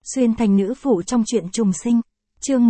Xuyên thành nữ phụ trong truyện trùng sinh. Chương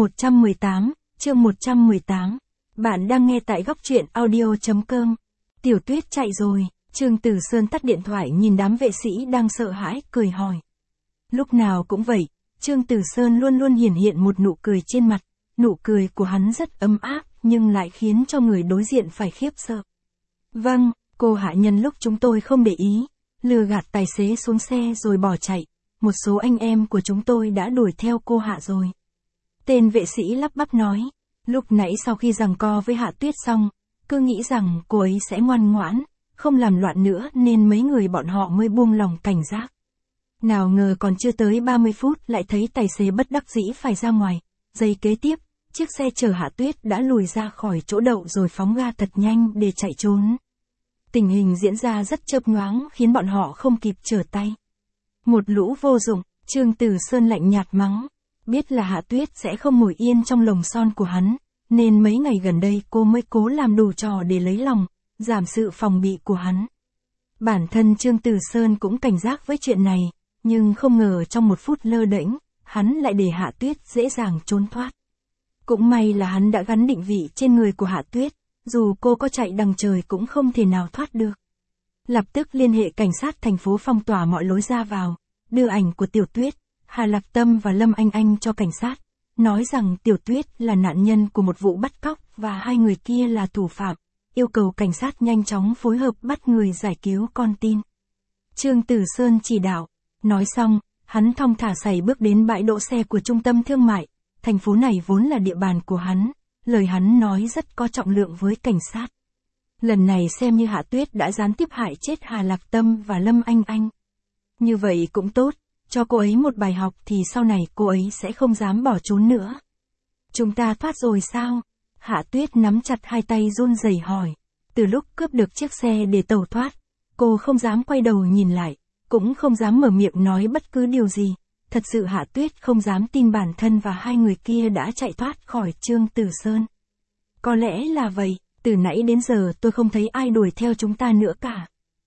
118. Bạn đang nghe tại góc truyện audio.com. Tiểu Tuyết chạy rồi. Trương Tử Sơn tắt điện thoại nhìn đám vệ sĩ đang sợ hãi, cười hỏi. Lúc nào cũng vậy, Trương Tử Sơn luôn luôn hiển hiện một nụ cười trên mặt. Nụ cười của hắn rất ấm áp, nhưng lại khiến cho người đối diện phải khiếp sợ. Vâng, cô hạ nhân lúc chúng tôi không để ý, lừa gạt tài xế xuống xe rồi bỏ chạy. Một số anh em của chúng tôi đã đuổi theo cô Hạ rồi. Tên vệ sĩ lắp bắp nói. Lúc nãy sau khi giằng co với Hạ Tuyết xong, cứ nghĩ rằng cô ấy sẽ ngoan ngoãn, không làm loạn nữa nên mấy người bọn họ mới buông lòng cảnh giác. Nào ngờ còn chưa tới 30 phút lại thấy tài xế bất đắc dĩ phải ra ngoài. Giây kế tiếp, chiếc xe chở Hạ Tuyết đã lùi ra khỏi chỗ đậu rồi phóng ga thật nhanh để chạy trốn. Tình hình diễn ra rất chớp nhoáng khiến bọn họ không kịp trở tay. Một lũ vô dụng, Trương Tử Sơn lạnh nhạt mắng. Biết là Hạ Tuyết sẽ không ngồi yên trong lồng son của hắn, nên mấy ngày gần đây cô mới cố làm đủ trò để lấy lòng, giảm sự phòng bị của hắn. Bản thân Trương Tử Sơn cũng cảnh giác với chuyện này, nhưng không ngờ trong một phút lơ đễnh, hắn lại để Hạ Tuyết dễ dàng trốn thoát. Cũng may là hắn đã gắn định vị trên người của Hạ Tuyết, dù cô có chạy đằng trời cũng không thể nào thoát được. Lập tức liên hệ cảnh sát thành phố phong tỏa mọi lối ra vào, đưa ảnh của Tiểu Tuyết, Hà Lạc Tâm và Lâm Anh Anh cho cảnh sát, nói rằng Tiểu Tuyết là nạn nhân của một vụ bắt cóc và hai người kia là thủ phạm, yêu cầu cảnh sát nhanh chóng phối hợp bắt người giải cứu con tin. Trương Tử Sơn chỉ đạo, nói xong, hắn thong thả sải bước đến bãi đỗ xe của trung tâm thương mại, thành phố này vốn là địa bàn của hắn, lời hắn nói rất có trọng lượng với cảnh sát. Lần này xem như Hạ Tuyết đã gián tiếp hại chết Hà Lạc Tâm và Lâm Anh Anh. Như vậy cũng tốt, cho cô ấy một bài học thì sau này cô ấy sẽ không dám bỏ trốn nữa. Chúng ta thoát rồi sao? Hạ Tuyết nắm chặt hai tay run rẩy hỏi. Từ lúc cướp được chiếc xe để tẩu thoát, cô không dám quay đầu nhìn lại, cũng không dám mở miệng nói bất cứ điều gì. Thật sự Hạ Tuyết không dám tin bản thân và hai người kia đã chạy thoát khỏi Trương Tử Sơn. Có lẽ là vậy. Từ nãy đến giờ tôi không thấy ai đuổi theo chúng ta nữa cả.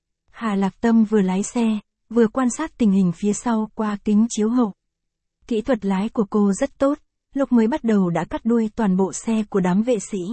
Hà Lạc Tâm vừa lái xe, vừa quan sát tình hình phía sau qua kính chiếu hậu. Kỹ thuật lái của cô rất tốt, lúc mới bắt đầu đã cắt đuôi toàn bộ xe của đám vệ sĩ.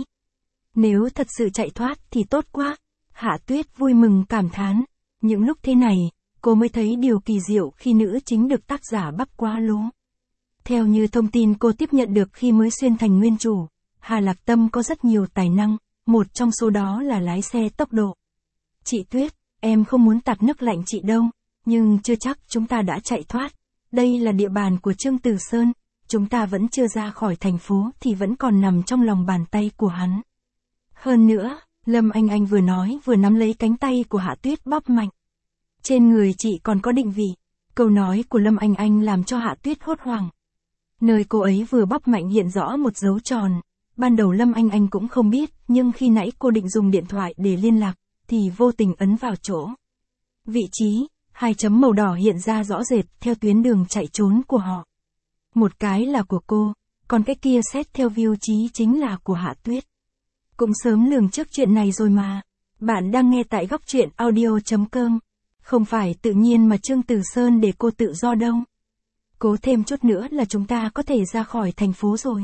Nếu thật sự chạy thoát thì tốt quá, Hạ Tuyết vui mừng cảm thán. Những lúc thế này, cô mới thấy điều kỳ diệu khi nữ chính được tác giả bắp quá lố. Theo như thông tin cô tiếp nhận được khi mới xuyên thành nguyên chủ, Hà Lạc Tâm có rất nhiều tài năng. Một trong số đó là lái xe tốc độ. Chị Tuyết, em không muốn tạt nước lạnh chị đâu, nhưng chưa chắc chúng ta đã chạy thoát. Đây là địa bàn của Trương Tử Sơn, chúng ta vẫn chưa ra khỏi thành phố thì vẫn còn nằm trong lòng bàn tay của hắn. Hơn nữa, Lâm Anh Anh vừa nói vừa nắm lấy cánh tay của Hạ Tuyết bóp mạnh. Trên người chị còn có định vị. Câu nói của Lâm Anh Anh làm cho Hạ Tuyết hốt hoảng. Nơi cô ấy vừa bóp mạnh hiện rõ một dấu tròn. Ban đầu Lâm Anh Anh cũng không biết, nhưng khi nãy cô định dùng điện thoại để liên lạc, thì vô tình ấn vào chỗ. Vị trí, hai chấm màu đỏ hiện ra rõ rệt theo tuyến đường chạy trốn của họ. Một cái là của cô, còn cái kia xét theo vị trí chính là của Hạ Tuyết. Cũng sớm lường trước chuyện này rồi mà. Bạn đang nghe tại góc truyện audio.com. Không phải tự nhiên mà Trương Tử Sơn để cô tự do đâu. Cố thêm chút nữa là chúng ta có thể ra khỏi thành phố rồi.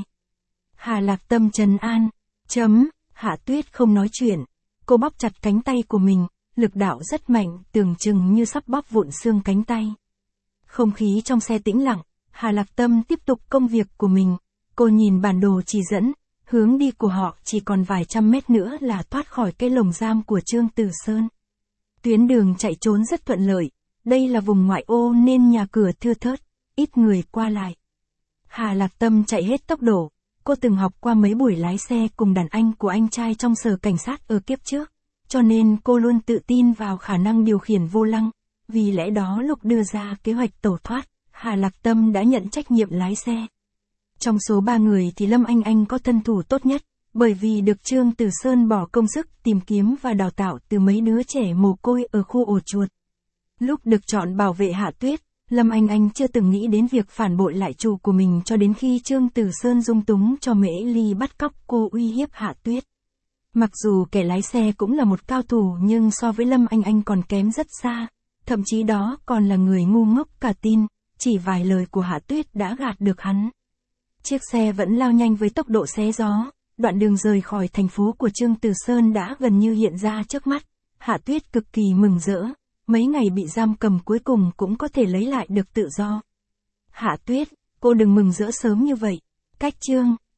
Hà Lạc Tâm trấn an. Hạ Tuyết không nói chuyện. Cô bóp chặt cánh tay của mình, lực đạo rất mạnh, tưởng chừng như sắp bóp vụn xương cánh tay. Không khí trong xe tĩnh lặng, Hà Lạc Tâm tiếp tục công việc của mình. Cô nhìn bản đồ chỉ dẫn, hướng đi của họ chỉ còn vài trăm mét nữa là thoát khỏi cái lồng giam của Trương Tử Sơn. Tuyến đường chạy trốn rất thuận lợi, đây là vùng ngoại ô nên nhà cửa thưa thớt, ít người qua lại. Hà Lạc Tâm chạy hết tốc độ. Cô từng học qua mấy buổi lái xe cùng đàn anh của anh trai trong sở cảnh sát ở kiếp trước, cho nên cô luôn tự tin vào khả năng điều khiển vô lăng. Vì lẽ đó lúc đưa ra kế hoạch tẩu thoát, Hà Lạc Tâm đã nhận trách nhiệm lái xe. Trong số 3 người thì Lâm Anh Anh có thân thủ tốt nhất, bởi vì được Trương Tử Sơn bỏ công sức tìm kiếm và đào tạo từ mấy đứa trẻ mồ côi ở khu ổ chuột. Lúc được chọn bảo vệ Hạ Tuyết, Lâm Anh Anh chưa từng nghĩ đến việc phản bội lại chủ của mình cho đến khi Trương Tử Sơn dung túng cho Mễ Ly bắt cóc cô uy hiếp Hạ Tuyết. Mặc dù kẻ lái xe cũng là một cao thủ nhưng so với Lâm Anh Anh còn kém rất xa, thậm chí đó còn là người ngu ngốc cả tin, chỉ vài lời của Hạ Tuyết đã gạt được hắn. Chiếc xe vẫn lao nhanh với tốc độ xé gió, đoạn đường rời khỏi thành phố của Trương Tử Sơn đã gần như hiện ra trước mắt. Hạ Tuyết cực kỳ mừng rỡ, mấy ngày bị giam cầm cuối cùng cũng có thể lấy lại được tự do. Hạ Tuyết, cô đừng mừng rỡ sớm như vậy. Cách Trương